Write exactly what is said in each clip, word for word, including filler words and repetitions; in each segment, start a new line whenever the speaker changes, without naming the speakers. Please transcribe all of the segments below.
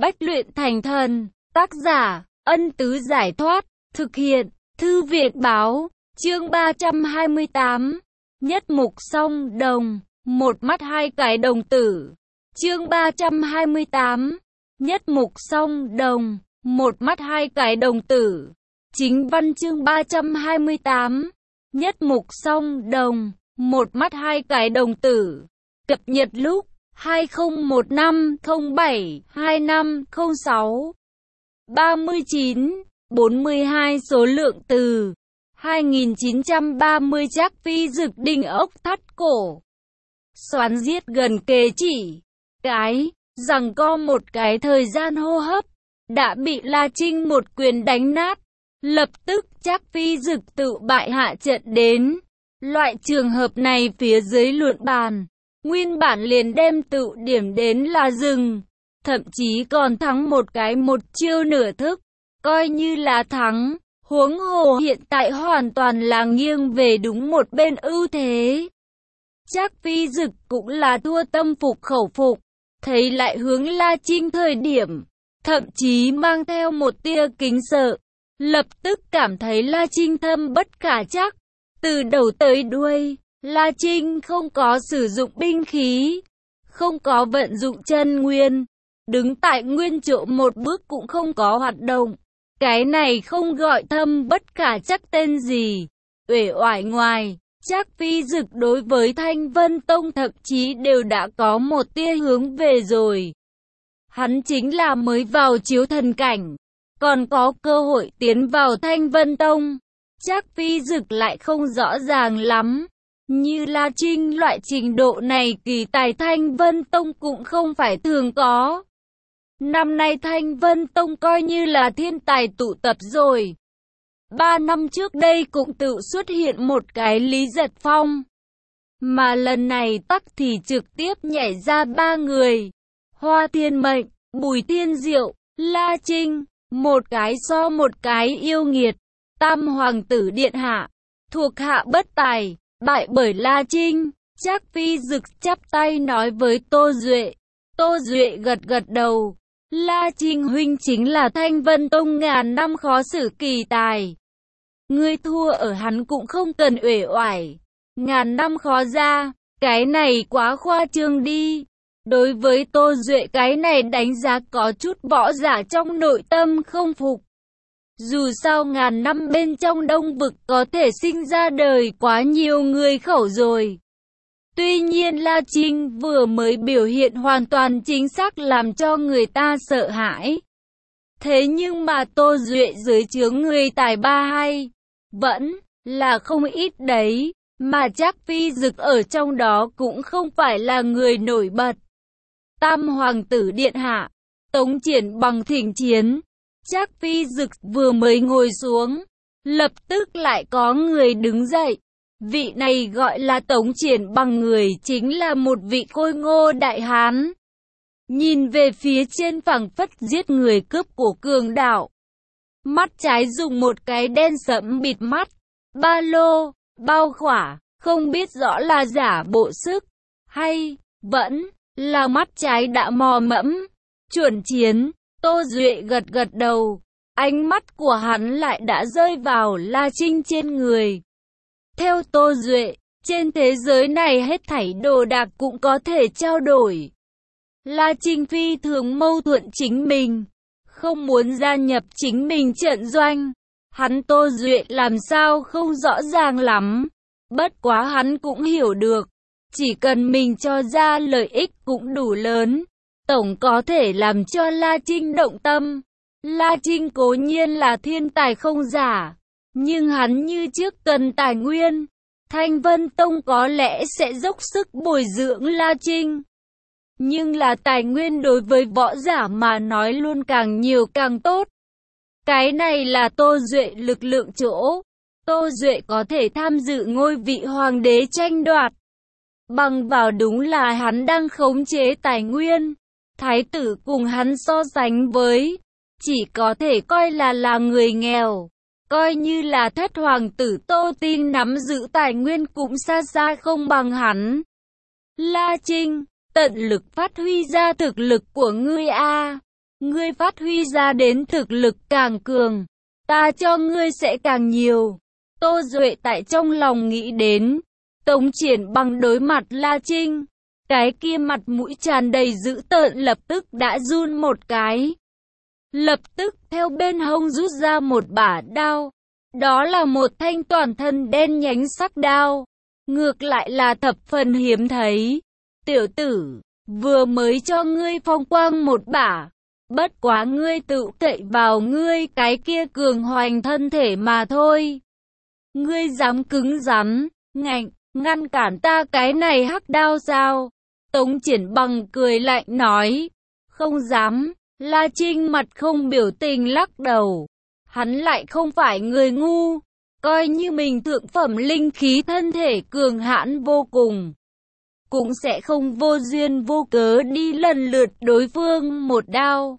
Bách luyện thành thần, tác giả, Ân Tứ Giải Thoát, thực hiện, Thư viện Báo, chương ba trăm hai mươi tám, nhất mục song đồng, một mắt hai cái đồng tử, chương ba trăm hai mươi tám, nhất mục song đồng, một mắt hai cái đồng tử, chính văn chương ba trăm hai mươi tám, nhất mục song đồng, một mắt hai cái đồng tử, cập nhật lúc hai không một năm không bảy hai năm không sáu, ba mươi chín, bốn mươi hai số lượng từ, hai nghìn chín trăm ba mươi Trác Phi Dực đinh ốc thắt cổ, xoắn giết gần kề chỉ, cái, rằng co một cái thời gian hô hấp, đã bị La Trinh một quyền đánh nát, lập tức Trác Phi Dực tự bại hạ trận đến. Loại trường hợp này phía dưới luận bàn, nguyên bản liền đem tự điểm đến là dừng, thậm chí còn thắng một cái một chiêu nửa thức, coi như là thắng, huống hồ hiện tại hoàn toàn là nghiêng về đúng một bên ưu thế. Trác Phi Dực cũng là thua tâm phục khẩu phục, thấy lại hướng La Trinh thời điểm, thậm chí mang theo một tia kính sợ, lập tức cảm thấy La Trinh thâm bất khả trắc. Từ đầu tới đuôi, La Trinh không có sử dụng binh khí, không có vận dụng chân nguyên, đứng tại nguyên chỗ một bước cũng không có hoạt động. Cái này không gọi thâm bất khả trắc tên gì. Uể oải ngoài, Trác Phi Dực đối với Thanh Vân Tông thậm chí đều đã có một tia hướng về rồi. Hắn chính là mới vào chiếu thần cảnh, còn có cơ hội tiến vào Thanh Vân Tông. Trác Phi Dực lại không rõ ràng lắm. Như La Trinh loại trình độ này kỳ tài Thanh Vân Tông cũng không phải thường có. Năm nay Thanh Vân Tông coi như là thiên tài tụ tập rồi. Ba năm trước đây cũng tự xuất hiện một cái Lý Giật Phong. Mà lần này tắc thì trực tiếp nhảy ra ba người. Hoa Thiên Mệnh, Bùi Thiên Diệu, La Trinh, một cái so một cái yêu nghiệt. Tam hoàng tử điện hạ, thuộc hạ bất tài, bại bởi La Trinh. Trác Phi Dực chắp tay nói với Tô Duệ. Tô Duệ gật gật đầu. La Trinh huynh chính là Thanh Vân Tông ngàn năm khó xử kỳ tài. Ngươi thua ở hắn cũng không cần uể oải. Ngàn năm khó ra, cái này quá khoa trương đi. Đối với Tô Duệ cái này đánh giá có chút võ giả trong nội tâm không phục. Dù sao ngàn năm bên trong Đông Vực có thể sinh ra đời quá nhiều người khẩu rồi. Tuy nhiên La Trinh vừa mới biểu hiện hoàn toàn chính xác làm cho người ta sợ hãi. Thế nhưng mà Tô Duệ dưới chướng người tài ba hay, vẫn là không ít đấy, mà Trác Phi Dực ở trong đó cũng không phải là người nổi bật. Tam hoàng tử điện hạ, Tống Triển Bằng thỉnh chiến. Trác Phi Dực vừa mới ngồi xuống, lập tức lại có người đứng dậy. Vị này gọi là Tống Triển Bằng, người chính là một vị khôi ngô đại hán. Nhìn về phía trên phảng phất giết người cướp của cường đạo. Mắt trái dùng một cái đen sẫm bịt mắt, ba lô, bao khỏa, không biết rõ là giả bộ sức, hay vẫn là mắt trái đã mò mẫm, chuẩn chiến. Tô Duệ gật gật đầu, ánh mắt của hắn lại đã rơi vào La Trinh trên người. Theo Tô Duệ, trên thế giới này hết thảy đồ đạc cũng có thể trao đổi. La Trinh phi thường mâu thuẫn chính mình, không muốn gia nhập chính mình trận doanh. Hắn Tô Duệ làm sao không rõ ràng lắm, bất quá hắn cũng hiểu được, chỉ cần mình cho ra lợi ích cũng đủ lớn. Tổng có thể làm cho La Trinh động tâm. La Trinh cố nhiên là thiên tài không giả, nhưng hắn như trước cần tài nguyên. Thanh Vân Tông có lẽ sẽ dốc sức bồi dưỡng La Trinh. Nhưng là tài nguyên đối với võ giả mà nói luôn càng nhiều càng tốt. Cái này là Tô Duệ lực lượng chỗ. Tô Duệ có thể tham dự ngôi vị hoàng đế tranh đoạt. Bằng vào đúng là hắn đang khống chế tài nguyên. Thái tử cùng hắn so sánh với, chỉ có thể coi là là người nghèo. Coi như là thất hoàng tử Tô Tin nắm giữ tài nguyên cũng xa xa không bằng hắn. La Trinh, tận lực phát huy ra thực lực của ngươi a. ngươi phát huy ra đến thực lực càng cường, ta cho ngươi sẽ càng nhiều. Tô Duệ tại trong lòng nghĩ đến, Tống Triển Bằng đối mặt La Trinh, cái kia mặt mũi tràn đầy dữ tợn lập tức đã run một cái. Lập tức theo bên hông rút ra một bả đao, đó là một thanh toàn thân đen nhánh sắc đao, ngược lại là thập phần hiếm thấy. Tiểu tử, vừa mới cho ngươi phong quang một bả, bất quá ngươi tự cậy vào ngươi cái kia cường hoành thân thể mà thôi. Ngươi dám cứng rắn, ngạnh, ngăn cản ta cái này hắc đao sao? Tống Triển Bằng cười lạnh nói, không dám. La Trinh mặt không biểu tình lắc đầu. Hắn lại không phải người ngu, coi như mình thượng phẩm linh khí thân thể cường hãn vô cùng, cũng sẽ không vô duyên vô cớ đi lần lượt đối phương một đao.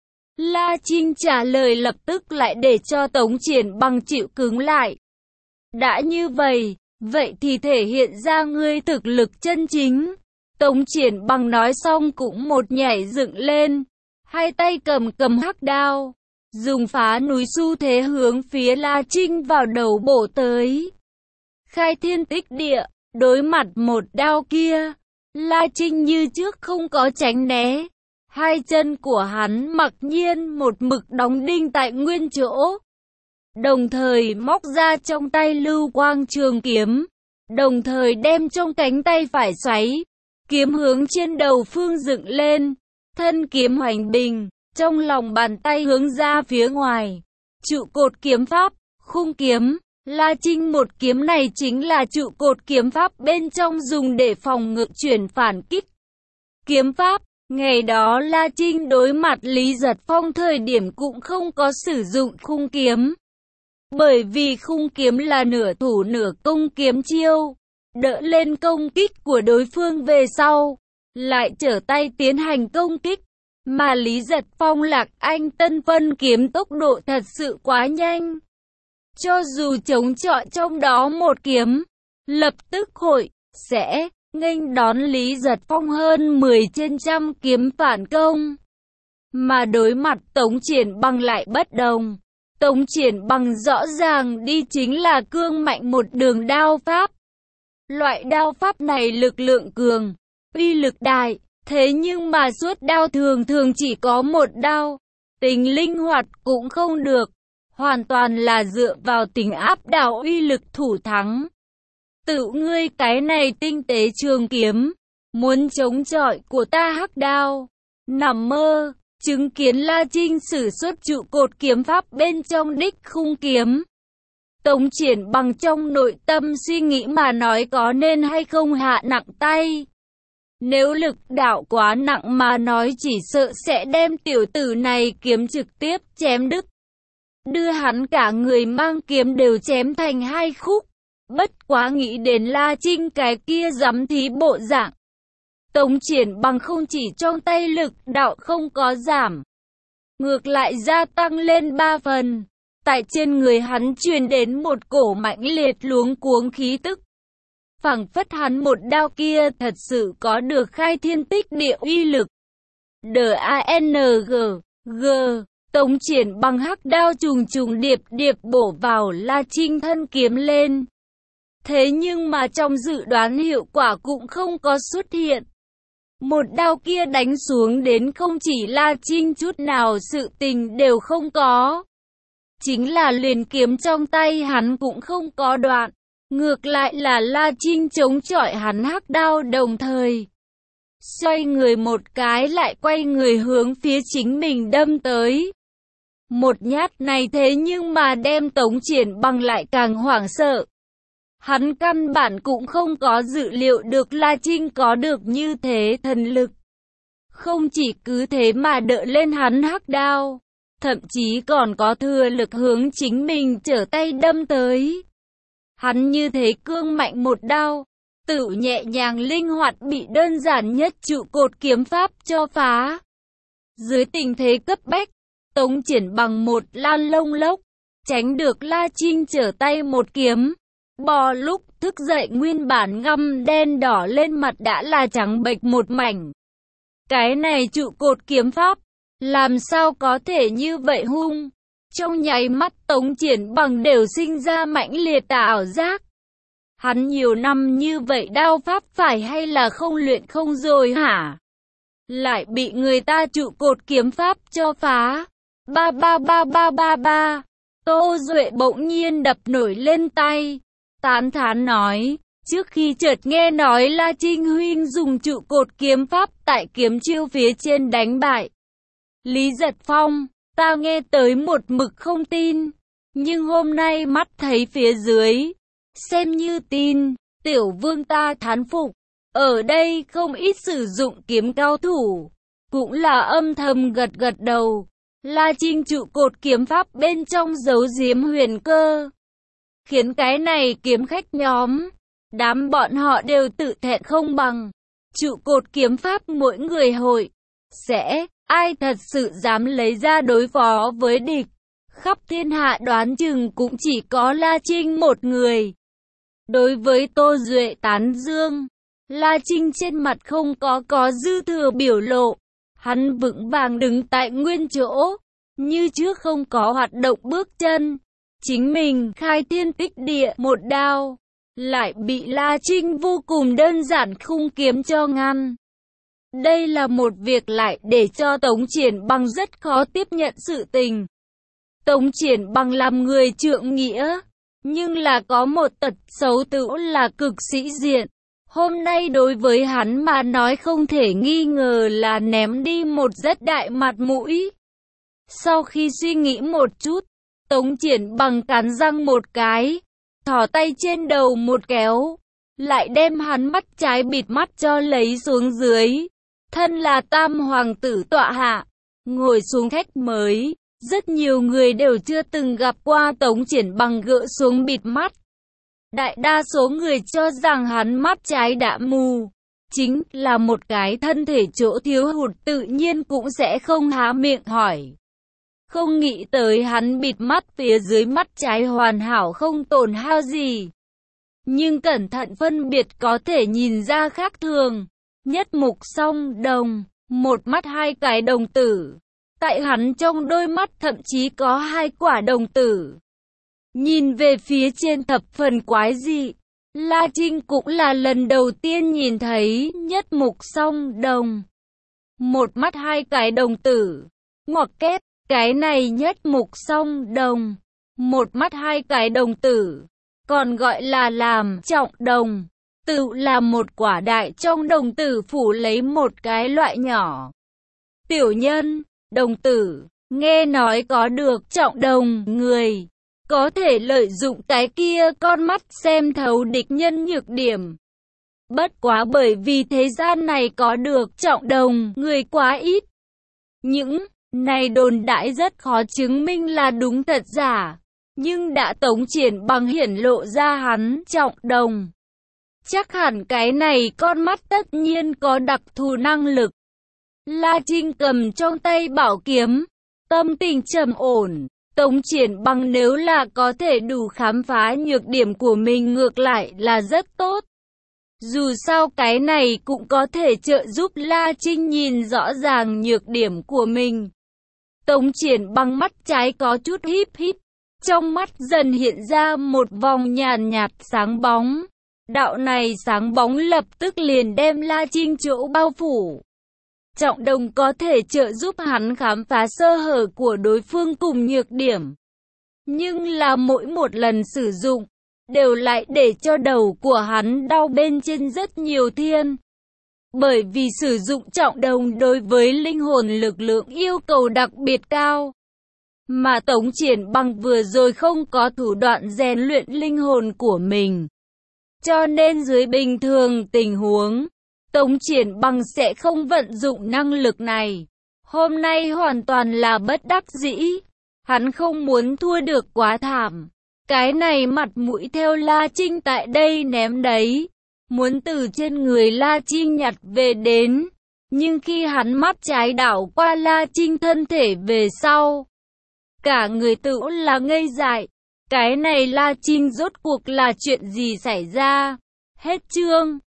La Trinh trả lời lập tức lại để cho Tống Triển Bằng chịu cứng lại. Đã như vậy, vậy thì thể hiện ra ngươi thực lực chân chính. Tống Triển Bằng nói xong cũng một nhảy dựng lên, hai tay cầm cầm hắc đao, dùng phá núi xu thế hướng phía La Trinh vào đầu bổ tới. Khai thiên tích địa, đối mặt một đao kia, La Trinh như trước không có tránh né. Hai chân của hắn mặc nhiên một mực đóng đinh tại nguyên chỗ, đồng thời móc ra trong tay lưu quang trường kiếm, đồng thời đem trong cánh tay phải xoáy, kiếm hướng trên đầu phương dựng lên, thân kiếm hoành bình, trong lòng bàn tay hướng ra phía ngoài. Trụ cột kiếm pháp, khung kiếm, La Trinh một kiếm này chính là trụ cột kiếm pháp bên trong dùng để phòng ngự chuyển phản kích. Kiếm pháp, ngày đó La Trinh đối mặt Lý Giật Phong thời điểm cũng không có sử dụng khung kiếm. Bởi vì khung kiếm là nửa thủ nửa công kiếm chiêu, đỡ lên công kích của đối phương về sau, lại trở tay tiến hành công kích. Mà Lý Giật Phong Lạc Anh Tân Vân kiếm tốc độ thật sự quá nhanh. Cho dù chống chọi trong đó một kiếm, lập tức hội, sẽ, nghênh đón Lý Giật Phong hơn mười trên trăm kiếm phản công. Mà đối mặt Tống Triển Bằng lại bất đồng. Tống Triển Bằng rõ ràng đi chính là cương mạnh một đường đao pháp. Loại đao pháp này lực lượng cường, uy lực đại, thế nhưng mà suốt đao thường thường chỉ có một đao, tính linh hoạt cũng không được, hoàn toàn là dựa vào tính áp đảo uy lực thủ thắng. Tự ngươi cái này tinh tế trường kiếm, muốn chống chọi của ta hắc đao, nằm mơ. Chứng kiến La Trinh sử xuất trụ cột kiếm pháp bên trong đích khung kiếm, Tống Triển Bằng trong nội tâm suy nghĩ mà nói có nên hay không hạ nặng tay. Nếu lực đạo quá nặng mà nói chỉ sợ sẽ đem tiểu tử này kiếm trực tiếp chém đứt, đưa hắn cả người mang kiếm đều chém thành hai khúc. Bất quá nghĩ đến La Trinh cái kia dám thí bộ dạng, Tống Triển Bằng không chỉ trong tay lực đạo không có giảm, ngược lại gia tăng lên ba phần. Tại trên người hắn truyền đến một cổ mãnh liệt luống cuống khí tức, phảng phất hắn một đao kia thật sự có được khai thiên tích địa uy lực. D-A-N-G, G, Tống Triển Bằng hắc đao trùng trùng điệp điệp bổ vào La Trinh thân kiếm lên. Thế nhưng mà trong dự đoán hiệu quả cũng không có xuất hiện. Một đao kia đánh xuống đến không chỉ La Trinh chút nào sự tình đều không có. Chính là liền kiếm trong tay hắn cũng không có đoạn. Ngược lại là La Trinh chống chọi hắn hắc đao đồng thời xoay người một cái lại quay người hướng phía chính mình đâm tới. Một nhát này thế nhưng mà đem Tống Triển Bằng lại càng hoảng sợ. Hắn căn bản cũng không có dự liệu được La Trinh có được như thế thần lực. Không chỉ cứ thế mà đỡ lên hắn hắc đao, thậm chí còn có thừa lực hướng chính mình trở tay đâm tới. Hắn như thế cương mạnh một đao, tự nhẹ nhàng linh hoạt bị đơn giản nhất trụ cột kiếm pháp cho phá. Dưới tình thế cấp bách, Tống Triển Bằng một lan lông lốc, tránh được La Trinh trở tay một kiếm. Bò lúc thức dậy nguyên bản ngăm đen đỏ lên mặt đã là trắng bệch một mảnh. Cái này trụ cột kiếm pháp, Làm sao có thể như vậy hung? Trong nháy mắt Tống Triển Bằng đều sinh ra mãnh liệt ảo giác. Hắn nhiều năm như vậy đao pháp phải hay là không luyện không rồi hả? Lại bị người ta trụ cột kiếm pháp cho phá. Ba ba ba ba ba ba. Tô Duệ bỗng nhiên đập nổi lên tay, tán thán nói, trước khi chợt nghe nói La Trinh huynh dùng trụ cột kiếm pháp tại kiếm chiêu phía trên đánh bại Lý Giật Phong, ta nghe tới một mực không tin, nhưng hôm nay mắt thấy phía dưới, xem như tin. Tiểu vương ta thán phục, ở đây không ít sử dụng kiếm cao thủ, cũng là âm thầm gật gật đầu. La Trinh trụ cột kiếm pháp bên trong giấu giếm huyền cơ, khiến cái này kiếm khách nhóm, đám bọn họ đều tự thẹn không bằng. Trụ cột kiếm pháp mỗi người hội, sẽ, ai thật sự dám lấy ra đối phó với địch. Khắp thiên hạ đoán chừng cũng chỉ có La Trinh một người. Đối với Tô Duệ tán dương, La Trinh trên mặt không có có dư thừa biểu lộ. Hắn vững vàng đứng tại nguyên chỗ, như trước không có hoạt động bước chân. Chính mình khai thiên tích địa một đao, lại bị La Trinh vô cùng đơn giản khung kiếm cho ngăn. Đây là một việc lại để cho Tống Triển Bằng rất khó tiếp nhận sự tình. Tống Triển Bằng làm người trượng nghĩa, nhưng là có một tật xấu tựu là cực sĩ diện. Hôm nay đối với hắn mà nói không thể nghi ngờ là ném đi một rất đại mặt mũi. Sau khi suy nghĩ một chút, Tống Triển Bằng cắn răng một cái, thò tay trên đầu một kéo, lại đem hắn mắt trái bịt mắt cho lấy xuống dưới. Thân là tam hoàng tử tọa hạ, ngồi xuống khách mới, rất nhiều người đều chưa từng gặp qua Tống Triển Bằng gỡ xuống bịt mắt. Đại đa số người cho rằng hắn mắt trái đã mù, chính là một cái thân thể chỗ thiếu hụt tự nhiên cũng sẽ không há miệng hỏi. Không nghĩ tới hắn bịt mắt phía dưới mắt trái hoàn hảo không tổn hao gì. Nhưng cẩn thận phân biệt có thể nhìn ra khác thường. Nhất mục song đồng, một mắt hai cái đồng tử. Tại hắn trong đôi mắt thậm chí có hai quả đồng tử. Nhìn về phía trên thập phần quái dị. La Trinh cũng là lần đầu tiên nhìn thấy nhất mục song đồng, một mắt hai cái đồng tử. Ngoặc kép, cái này nhất mục song đồng, một mắt hai cái đồng tử, còn gọi là làm trọng đồng. Tự là một quả đại trong đồng tử phủ lấy một cái loại nhỏ. Tiểu nhân, đồng tử, nghe nói có được trọng đồng người, có thể lợi dụng cái kia con mắt xem thấu địch nhân nhược điểm. Bất quá bởi vì thế gian này có được trọng đồng người quá ít. Những này đồn đãi rất khó chứng minh là đúng thật giả, nhưng đã Tống Triển Bằng hiển lộ ra hắn trọng đồng. Chắc hẳn cái này con mắt tất nhiên có đặc thù năng lực. La Trinh cầm trong tay bảo kiếm, tâm tình trầm ổn. Tống Triển Bằng nếu là có thể đủ khám phá nhược điểm của mình ngược lại là rất tốt. Dù sao cái này cũng có thể trợ giúp La Trinh nhìn rõ ràng nhược điểm của mình. Tống Triển Bằng mắt trái có chút híp híp, trong mắt dần hiện ra một vòng nhàn nhạt sáng bóng. Đạo này sáng bóng lập tức liền đem La Trinh chỗ bao phủ. Trọng đồng có thể trợ giúp hắn khám phá sơ hở của đối phương cùng nhược điểm. Nhưng là mỗi một lần sử dụng, đều lại để cho đầu của hắn đau bên trên rất nhiều thiên. Bởi vì sử dụng trọng đồng đối với linh hồn lực lượng yêu cầu đặc biệt cao. Mà Tống Triển Bằng vừa rồi không có thủ đoạn rèn luyện linh hồn của mình. Cho nên dưới bình thường tình huống, Tống Triển Bằng sẽ không vận dụng năng lực này. Hôm nay hoàn toàn là bất đắc dĩ. Hắn không muốn thua được quá thảm. Cái này mặt mũi theo La Trinh tại đây ném đấy. Muốn từ trên người La Trinh nhặt về đến. Nhưng khi hắn mắt trái đảo qua La Trinh thân thể về sau, cả người tự là ngây dại. Cái này La Trinh rốt cuộc là chuyện gì xảy ra? Hết chương.